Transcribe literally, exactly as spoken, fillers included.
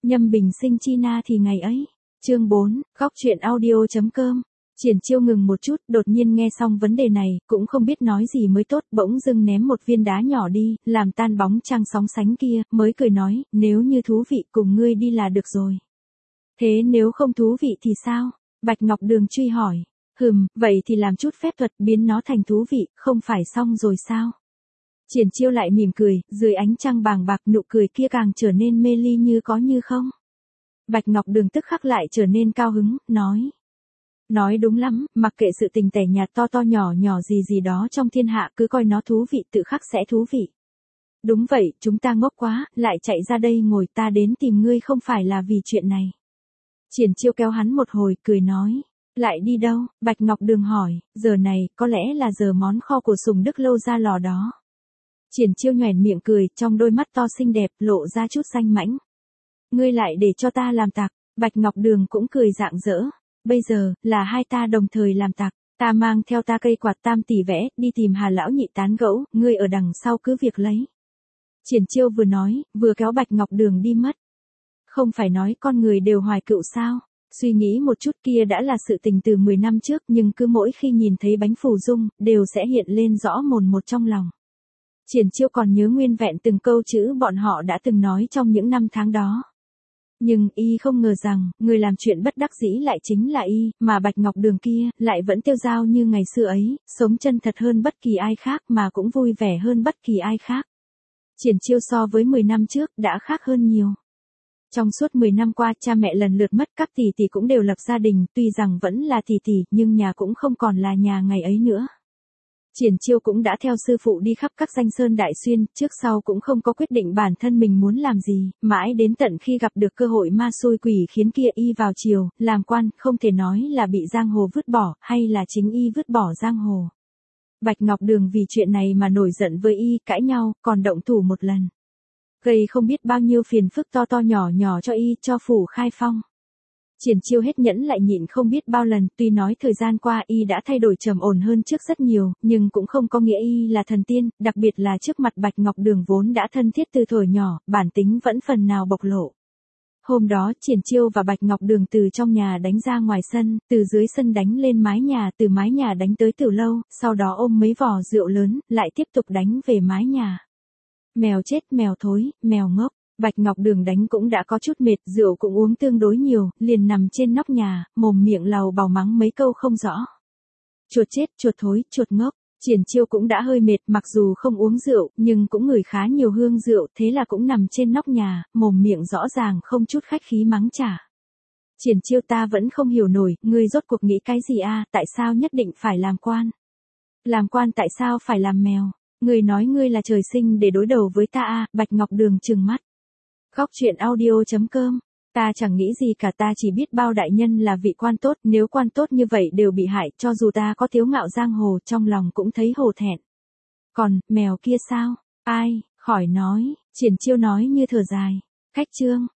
Nhâm bình sinh chi na thì ngày ấy. Chương bốn, góc truyện audio.com. Triển Chiêu ngừng một chút, đột nhiên nghe xong vấn đề này, cũng không biết nói gì mới tốt, bỗng dưng ném một viên đá nhỏ đi, làm tan bóng trăng sóng sánh kia, mới cười nói, nếu như thú vị cùng ngươi đi là được rồi. Thế nếu không thú vị thì sao? Bạch Ngọc Đường truy hỏi. Hừm, vậy thì làm chút phép thuật biến nó thành thú vị, không phải xong rồi sao? Triển Chiêu lại mỉm cười, dưới ánh trăng bàng bạc nụ cười kia càng trở nên mê ly như có như không. Bạch Ngọc Đường tức khắc lại trở nên cao hứng, nói. Nói đúng lắm, mặc kệ sự tình tẻ nhạt to to nhỏ nhỏ gì gì đó trong thiên hạ cứ coi nó thú vị tự khắc sẽ thú vị. Đúng vậy, chúng ta ngốc quá, lại chạy ra đây ngồi ta đến tìm ngươi không phải là vì chuyện này. Triển Chiêu kéo hắn một hồi, cười nói. Lại đi đâu? Bạch Ngọc Đường hỏi, giờ này, có lẽ là giờ món kho của Sùng Đức Lâu ra lò đó. Triển Chiêu nhoẻn miệng cười, trong đôi mắt to xinh đẹp, lộ ra chút danh mãnh. Ngươi lại để cho ta làm tặc, Bạch Ngọc Đường cũng cười rạng rỡ. Bây giờ, là hai ta đồng thời làm tặc, ta mang theo ta cây quạt tam tỷ vẽ, đi tìm Hà Lão Nhị tán gẫu, ngươi ở đằng sau cứ việc lấy. Triển Chiêu vừa nói, vừa kéo Bạch Ngọc Đường đi mất. Không phải nói con người đều hoài cựu sao? Suy nghĩ một chút kia đã là sự tình từ mười năm trước nhưng cứ mỗi khi nhìn thấy bánh phù dung, đều sẽ hiện lên rõ mồn một trong lòng. Triển Chiêu còn nhớ nguyên vẹn từng câu chữ bọn họ đã từng nói trong những năm tháng đó. Nhưng y không ngờ rằng, người làm chuyện bất đắc dĩ lại chính là y, mà Bạch Ngọc Đường kia, lại vẫn tiêu dao như ngày xưa ấy, sống chân thật hơn bất kỳ ai khác mà cũng vui vẻ hơn bất kỳ ai khác. Triển Chiêu so với mười năm trước, đã khác hơn nhiều. Trong suốt mười năm qua, cha mẹ lần lượt mất, các tỷ tỷ cũng đều lập gia đình, tuy rằng vẫn là tỷ tỷ, nhưng nhà cũng không còn là nhà ngày ấy nữa. Triển Chiêu cũng đã theo sư phụ đi khắp các danh sơn đại xuyên, trước sau cũng không có quyết định bản thân mình muốn làm gì, mãi đến tận khi gặp được cơ hội ma xui quỷ khiến kia y vào triều, làm quan, không thể nói là bị giang hồ vứt bỏ, hay là chính y vứt bỏ giang hồ. Bạch Ngọc Đường vì chuyện này mà nổi giận với y, cãi nhau, còn động thủ một lần. Gây không biết bao nhiêu phiền phức to to nhỏ nhỏ cho y, cho phủ Khai Phong. Triển Chiêu hết nhẫn lại nhịn không biết bao lần, tuy nói thời gian qua y đã thay đổi trầm ổn hơn trước rất nhiều, nhưng cũng không có nghĩa y là thần tiên, đặc biệt là trước mặt Bạch Ngọc Đường vốn đã thân thiết từ thuở nhỏ, bản tính vẫn phần nào bộc lộ. Hôm đó, Triển Chiêu và Bạch Ngọc Đường từ trong nhà đánh ra ngoài sân, từ dưới sân đánh lên mái nhà, từ mái nhà đánh tới Tử Lâu, sau đó ôm mấy vò rượu lớn, lại tiếp tục đánh về mái nhà. Mèo chết mèo thối, mèo ngốc. Bạch Ngọc Đường đánh cũng đã có chút mệt, rượu cũng uống tương đối nhiều, liền nằm trên nóc nhà, mồm miệng lầu bầu mắng mấy câu không rõ. Chuột chết, chuột thối, chuột ngốc. Triển Chiêu cũng đã hơi mệt, mặc dù không uống rượu, nhưng cũng ngửi khá nhiều hương rượu, thế là cũng nằm trên nóc nhà, mồm miệng rõ ràng không chút khách khí mắng trả. Triển Chiêu, ta vẫn không hiểu nổi, ngươi rốt cuộc nghĩ cái gì a? Tại sao nhất định phải làm quan? Làm quan tại sao phải làm mèo? Ngươi nói ngươi là trời sinh để đối đầu với ta a? Bạch Ngọc Đường trừng mắt. Góc truyện audio.com. Ta chẳng nghĩ gì cả, ta chỉ biết bao đại nhân là vị quan tốt, nếu quan tốt như vậy đều bị hại, cho dù ta có thiếu ngạo giang hồ, trong lòng cũng thấy hổ thẹn. Còn, mèo kia sao? Ai? Khỏi nói. Triển Chiêu nói như thở dài. Khách trương.